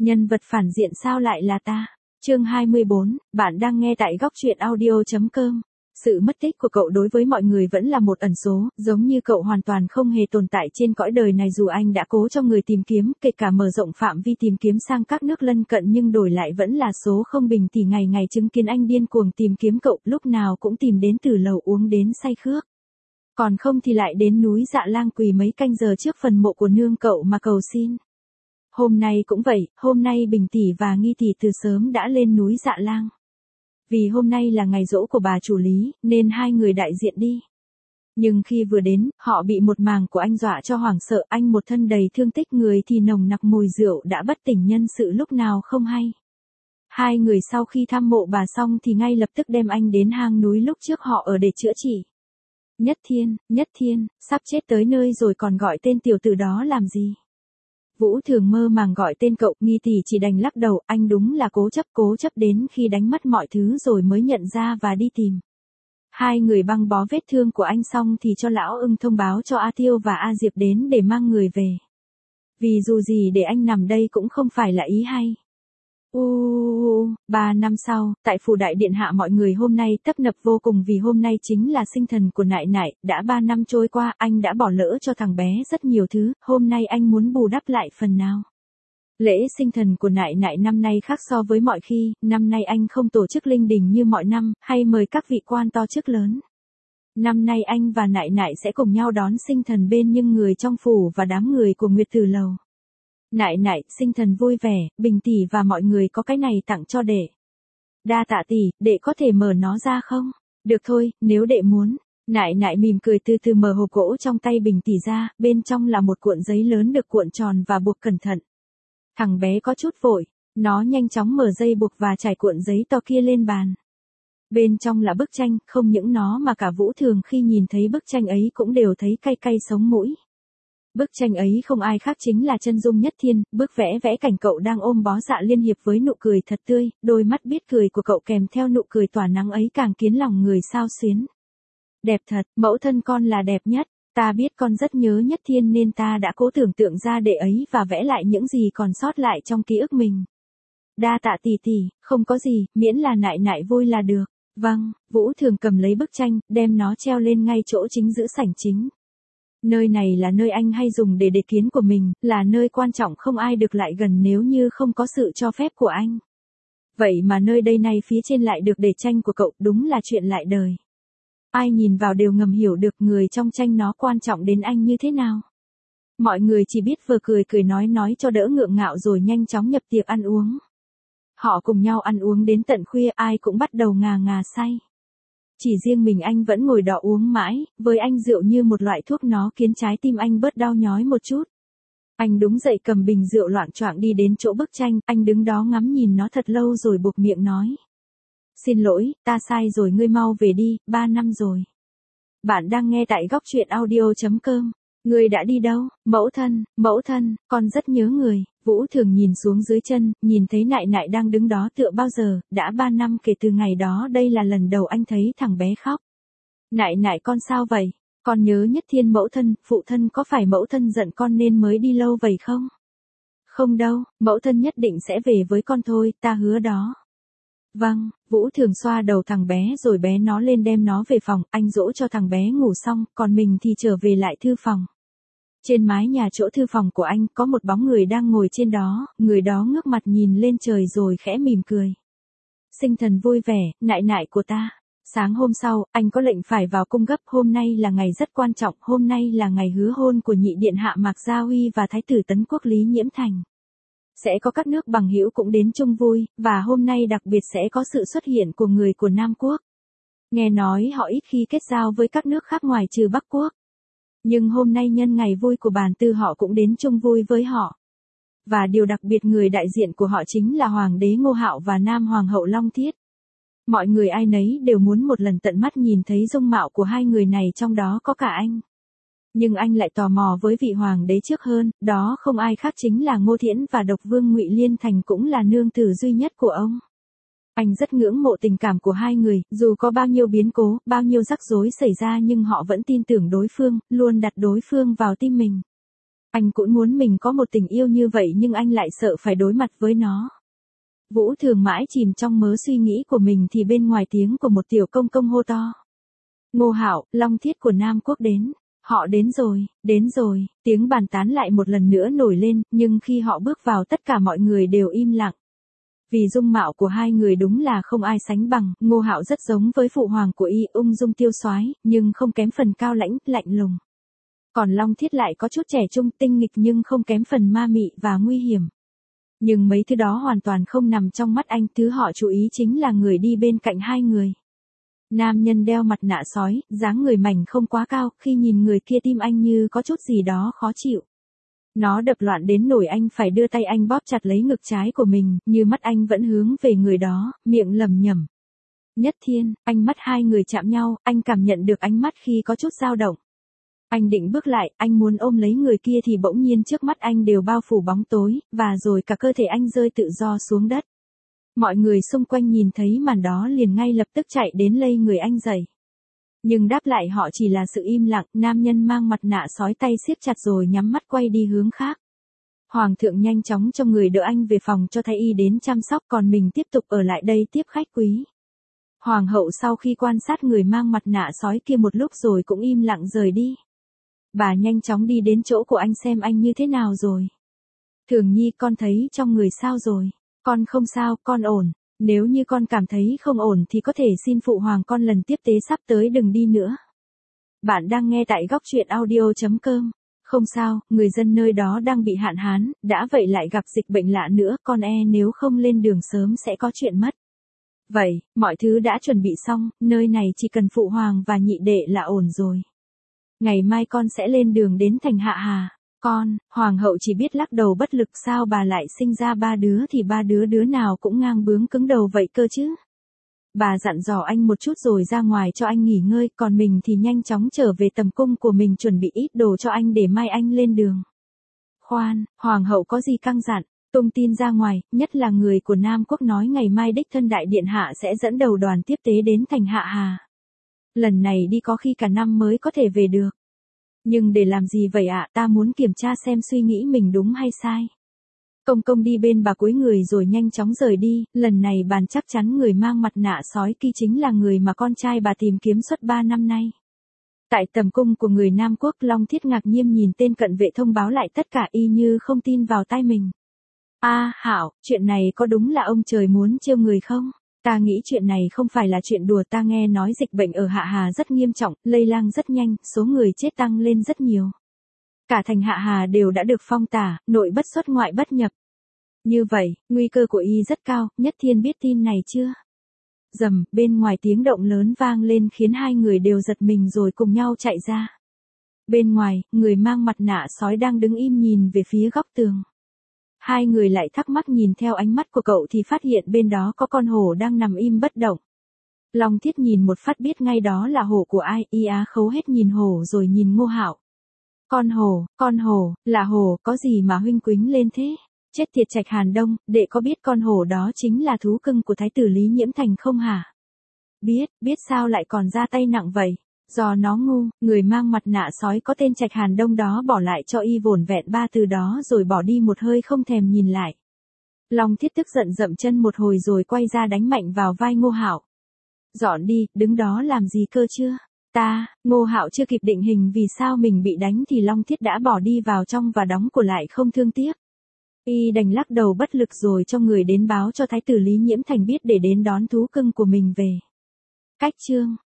Nhân vật phản diện sao lại là ta? Chương 24, bạn đang nghe tại góc truyện audio.com. Sự mất tích của cậu đối với mọi người vẫn là một ẩn số, giống như cậu hoàn toàn không hề tồn tại trên cõi đời này dù anh đã cố cho người tìm kiếm, kể cả mở rộng phạm vi tìm kiếm sang các nước lân cận nhưng đổi lại vẫn là số không bình tỷ ngày ngày chứng kiến anh điên cuồng tìm kiếm cậu, lúc nào cũng tìm đến từ lầu uống đến say khước. Còn không thì lại đến núi Dạ Lang quỳ mấy canh giờ trước phần mộ của nương cậu mà cầu xin. Hôm nay cũng vậy, hôm nay Bình tỷ và Nghi tỷ từ sớm đã lên núi Dạ Lang. Vì hôm nay là ngày giỗ của bà chủ Lý, nên hai người đại diện đi. Nhưng khi vừa đến, họ bị một màng của anh dọa cho hoảng sợ, anh một thân đầy thương tích người thì nồng nặc mùi rượu đã bất tỉnh nhân sự lúc nào không hay. Hai người sau khi thăm mộ bà xong thì ngay lập tức đem anh đến hang núi lúc trước họ ở để chữa trị. Nhất Thiên, sắp chết tới nơi rồi còn gọi tên tiểu tử đó làm gì? Vũ Thường mơ màng gọi tên cậu, Nghi tỷ chỉ đành lắc đầu, anh đúng là cố chấp đến khi đánh mất mọi thứ rồi mới nhận ra và đi tìm. Hai người băng bó vết thương của anh xong thì cho lão Ưng thông báo cho A Tiêu và A Diệp đến để mang người về. Vì dù gì để anh nằm đây cũng không phải là ý hay. 3 năm sau, tại phủ đại điện hạ mọi người hôm nay tấp nập vô cùng vì hôm nay chính là sinh thần của nại nại, đã 3 năm trôi qua anh đã bỏ lỡ cho thằng bé rất nhiều thứ, hôm nay anh muốn bù đắp lại phần nào. Lễ sinh thần của nại nại năm nay khác so với mọi khi, năm nay anh không tổ chức linh đình như mọi năm, hay mời các vị quan to chức lớn. Năm nay anh và nại nại sẽ cùng nhau đón sinh thần bên những người trong phủ và đám người của Nguyệt Tử Lầu. Nại, sinh thần vui vẻ, Bình tỷ và mọi người có cái này tặng cho đệ. Đa tạ tỷ, đệ có thể mở nó ra không? Được thôi, nếu đệ muốn. Nại mỉm cười từ từ mở hộp gỗ trong tay Bình tỷ ra, bên trong là một cuộn giấy lớn được cuộn tròn và buộc cẩn thận. Thằng bé có chút vội, nó nhanh chóng mở dây buộc và trải cuộn giấy to kia lên bàn. Bên trong là bức tranh, không những nó mà cả Vũ Thường khi nhìn thấy bức tranh ấy cũng đều thấy cay cay sống mũi. Bức tranh ấy không ai khác chính là chân dung Nhất Thiên, bức vẽ cảnh cậu đang ôm bó dạ liên hiệp với nụ cười thật tươi, đôi mắt biết cười của cậu kèm theo nụ cười tỏa nắng ấy càng khiến lòng người xao xuyến. Đẹp thật, mẫu thân con là đẹp nhất, ta biết con rất nhớ Nhất Thiên nên ta đã cố tưởng tượng ra đệ ấy và vẽ lại những gì còn sót lại trong ký ức mình. Đa tạ tỷ, không có gì, miễn là nại vui là được. Vâng, Vũ Thường cầm lấy bức tranh, đem nó treo lên ngay chỗ chính giữa sảnh chính. Nơi này là nơi anh hay dùng để kiến của mình, là nơi quan trọng không ai được lại gần nếu như không có sự cho phép của anh. Vậy mà nơi đây này phía trên lại được để tranh của cậu, đúng là chuyện lại đời. Ai nhìn vào đều ngầm hiểu được người trong tranh nó quan trọng đến anh như thế nào. Mọi người chỉ biết vừa cười nói cho đỡ ngượng ngạo rồi nhanh chóng nhập tiệc ăn uống. Họ cùng nhau ăn uống đến tận khuya, ai cũng bắt đầu ngà say. Chỉ riêng mình anh vẫn ngồi đó uống mãi, với anh rượu như một loại thuốc nó khiến trái tim anh bớt đau nhói một chút. Anh đứng dậy cầm bình rượu loạng choạng đi đến chỗ bức tranh, anh đứng đó ngắm nhìn nó thật lâu rồi buộc miệng nói. Xin lỗi, ta sai rồi ngươi mau về đi, 3 năm rồi. Bạn đang nghe tại góc truyện audio.com. Ngươi đã đi đâu? Mẫu thân, con rất nhớ người. Vũ Thường nhìn xuống dưới chân, nhìn thấy nại đang đứng đó tựa bao giờ, đã 3 năm kể từ ngày đó đây là lần đầu anh thấy thằng bé khóc. Nại con sao vậy? Con nhớ Nhất Thiên mẫu thân, phụ thân có phải mẫu thân giận con nên mới đi lâu vậy không? Không đâu, mẫu thân nhất định sẽ về với con thôi, ta hứa đó. Vâng, Vũ Thường xoa đầu thằng bé rồi bé nó lên đem nó về phòng, anh dỗ cho thằng bé ngủ xong, còn mình thì trở về lại thư phòng. Trên mái nhà chỗ thư phòng của anh có một bóng người đang ngồi trên đó, người đó ngước mặt nhìn lên trời rồi khẽ mỉm cười. Sinh thần vui vẻ, nại của ta. Sáng hôm sau, anh có lệnh phải vào cung gấp, hôm nay là ngày rất quan trọng, hôm nay là ngày hứa hôn của nhị điện hạ Mạc Gia Huy và thái tử Tấn Quốc Lý Nhiễm Thành. Sẽ có các nước bằng hữu cũng đến chung vui, và hôm nay đặc biệt sẽ có sự xuất hiện của người của Nam Quốc. Nghe nói họ ít khi kết giao với các nước khác ngoài trừ Bắc Quốc. Nhưng hôm nay nhân ngày vui của bản tư họ cũng đến chung vui với họ. Và điều đặc biệt người đại diện của họ chính là Hoàng đế Ngô Hạo và Nam Hoàng hậu Long Thiết. Mọi người ai nấy đều muốn một lần tận mắt nhìn thấy dung mạo của hai người này, trong đó có cả anh. Nhưng anh lại tò mò với vị hoàng đế trước hơn, đó không ai khác chính là Ngô Thiễn và độc vương Ngụy Liên Thành cũng là nương tử duy nhất của ông. Anh rất ngưỡng mộ tình cảm của hai người, dù có bao nhiêu biến cố, bao nhiêu rắc rối xảy ra nhưng họ vẫn tin tưởng đối phương, luôn đặt đối phương vào tim mình. Anh cũng muốn mình có một tình yêu như vậy nhưng anh lại sợ phải đối mặt với nó. Vũ Thường mãi chìm trong mớ suy nghĩ của mình thì bên ngoài tiếng của một tiểu công công hô to. Ngô Hạo, Long Thiết của Nam Quốc đến. Họ đến rồi, tiếng bàn tán lại một lần nữa nổi lên, nhưng khi họ bước vào tất cả mọi người đều im lặng. Vì dung mạo của hai người đúng là không ai sánh bằng, Ngô Hạo rất giống với phụ hoàng của y, ung dung tiêu soái, nhưng không kém phần cao lãnh, lạnh lùng. Còn Long Thiết lại có chút trẻ trung tinh nghịch nhưng không kém phần ma mị và nguy hiểm. Nhưng mấy thứ đó hoàn toàn không nằm trong mắt anh, thứ họ chú ý chính là người đi bên cạnh hai người. Nam nhân đeo mặt nạ sói, dáng người mảnh không quá cao, khi nhìn người kia tim anh như có chút gì đó khó chịu. Nó đập loạn đến nỗi anh phải đưa tay anh bóp chặt lấy ngực trái của mình, như mắt anh vẫn hướng về người đó, miệng lẩm nhẩm. Nhất Thiên, ánh mắt hai người chạm nhau, anh cảm nhận được ánh mắt khi có chút dao động. Anh định bước lại, anh muốn ôm lấy người kia thì bỗng nhiên trước mắt anh đều bao phủ bóng tối, và rồi cả cơ thể anh rơi tự do xuống đất. Mọi người xung quanh nhìn thấy màn đó liền ngay lập tức chạy đến lay người anh dậy. Nhưng đáp lại họ chỉ là sự im lặng, nam nhân mang mặt nạ sói tay siết chặt rồi nhắm mắt quay đi hướng khác. Hoàng thượng nhanh chóng cho người đỡ anh về phòng cho thái y đến chăm sóc, còn mình tiếp tục ở lại đây tiếp khách quý. Hoàng hậu sau khi quan sát người mang mặt nạ sói kia một lúc rồi cũng im lặng rời đi. Bà nhanh chóng đi đến chỗ của anh xem anh như thế nào rồi. Thường Nhi, con thấy trong người sao rồi? Con không sao, con ổn. Nếu như con cảm thấy không ổn thì có thể xin phụ hoàng con lần tiếp tế sắp tới đừng đi nữa. Bạn đang nghe tại góc truyện audio.com. Không sao, người dân nơi đó đang bị hạn hán, đã vậy lại gặp dịch bệnh lạ nữa, con nếu không lên đường sớm sẽ có chuyện mất. Vậy, mọi thứ đã chuẩn bị xong, nơi này chỉ cần phụ hoàng và nhị đệ là ổn rồi. Ngày mai con sẽ lên đường đến thành Hạ Hà. Con, hoàng hậu chỉ biết lắc đầu bất lực, sao bà lại sinh ra ba đứa thì ba đứa nào cũng ngang bướng cứng đầu vậy cơ chứ. Bà dặn dò anh một chút rồi ra ngoài cho anh nghỉ ngơi, còn mình thì nhanh chóng trở về tầm cung của mình chuẩn bị ít đồ cho anh để mai anh lên đường. Khoan, hoàng hậu có gì căng dặn, tung tin ra ngoài, nhất là người của Nam Quốc nói ngày mai đích thân đại điện hạ sẽ dẫn đầu đoàn tiếp tế đến thành Hạ Hà. Lần này đi có khi cả năm mới có thể về được. Nhưng để làm gì vậy ạ? Ta muốn kiểm tra xem suy nghĩ mình đúng hay sai. Công công đi bên bà cúi người rồi nhanh chóng rời đi, lần này bàn chắc chắn người mang mặt nạ sói kia chính là người mà con trai bà tìm kiếm suốt 3 năm nay. Tại tầm cung của người Nam Quốc, Long Thiết ngạc nhiên nhìn tên cận vệ thông báo lại tất cả y như không tin vào tai mình. Hảo, chuyện này có đúng là ông trời muốn trêu người không? Ta nghĩ chuyện này không phải là chuyện đùa, ta nghe nói dịch bệnh ở Hạ Hà rất nghiêm trọng, lây lan rất nhanh, số người chết tăng lên rất nhiều. Cả thành Hạ Hà đều đã được phong tỏa, nội bất xuất ngoại bất nhập. Như vậy, nguy cơ của y rất cao, Nhất Thiên biết tin này chưa? Rầm, bên ngoài tiếng động lớn vang lên khiến hai người đều giật mình rồi cùng nhau chạy ra. Bên ngoài, người mang mặt nạ sói đang đứng im nhìn về phía góc tường. Hai người lại thắc mắc nhìn theo ánh mắt của cậu thì phát hiện bên đó có con hổ đang nằm im bất động. Long Thiết nhìn một phát biết ngay đó là hổ của ai, y á khấu hết nhìn hổ rồi nhìn Ngô Hạo. Con hổ, là hổ, có gì mà huynh quính lên thế? Chết tiệt Trạch Hàn Đông, đệ có biết con hổ đó chính là thú cưng của thái tử Lý Nhiễm Thành không hả? Biết sao lại còn ra tay nặng vậy? Do nó ngu, người mang mặt nạ sói có tên Trạch Hàn Đông đó bỏ lại cho y vỏn vẹn 3 từ đó rồi bỏ đi một hơi không thèm nhìn lại. Long Thiết tức giận dậm chân một hồi rồi quay ra đánh mạnh vào vai Ngô Hạo. Dọn đi, đứng đó làm gì cơ chưa? Ngô Hạo chưa kịp định hình vì sao mình bị đánh thì Long Thiết đã bỏ đi vào trong và đóng cửa lại không thương tiếc. Y đành lắc đầu bất lực rồi cho người đến báo cho thái tử Lý Nhiễm Thành biết để đến đón thú cưng của mình về. Cách chương